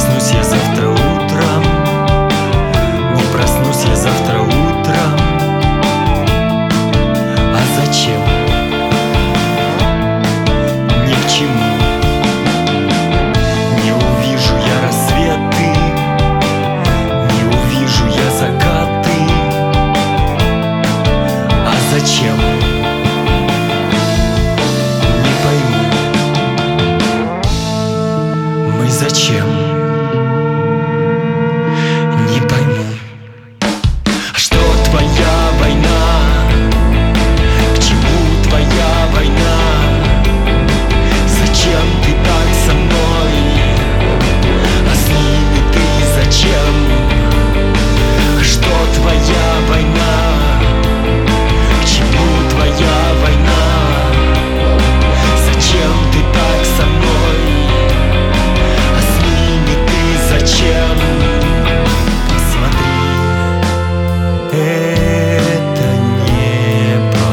проснусь я завтра утром, не проснусь я завтра утром. А зачем? Ни к чему. Не увижу я рассветы, не увижу я закаты. А зачем? Не пойму. Мы зачем? Не пойму. Что твоя война? К чему твоя война? Зачем ты так со мной? А с ними ты зачем? Что твоя война? К чему твоя война? Зачем ты так со мной? А с ними ты зачем? Посмотри, это небо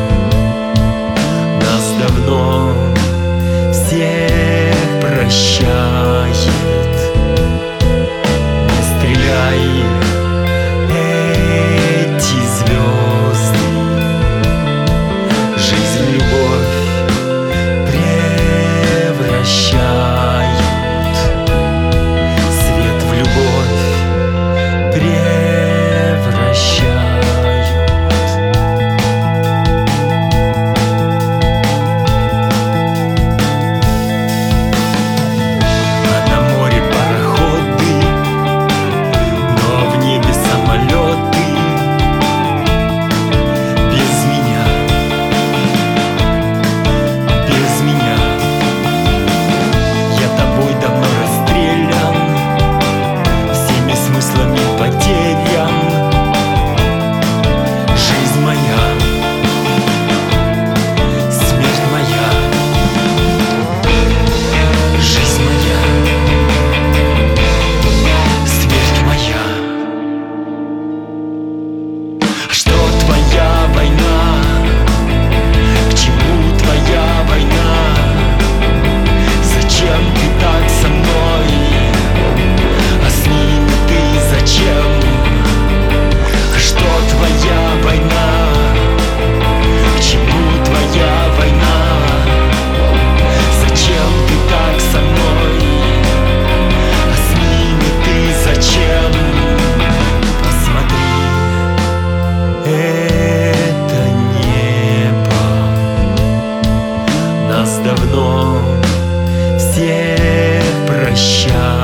нас давно всех прощает. Не стреляй, эти звезды жизнь в любовь превращают, свет в любовь превращают. А на море пароходы, но в небе самолеты. Без меня, без меня я тобой давно расстрелян, всеми смыслами потерян. Жизнь моя, смерть моя. Жизнь моя, смерть моя. Что твоя война? К чему твоя война? Зачем ты так со мной? А с ними ты зачем? Что твоя война? К чему твоя война? Зачем ты так со мной? А с ними ты зачем? Посмотри, это небо нас давно всех прощает.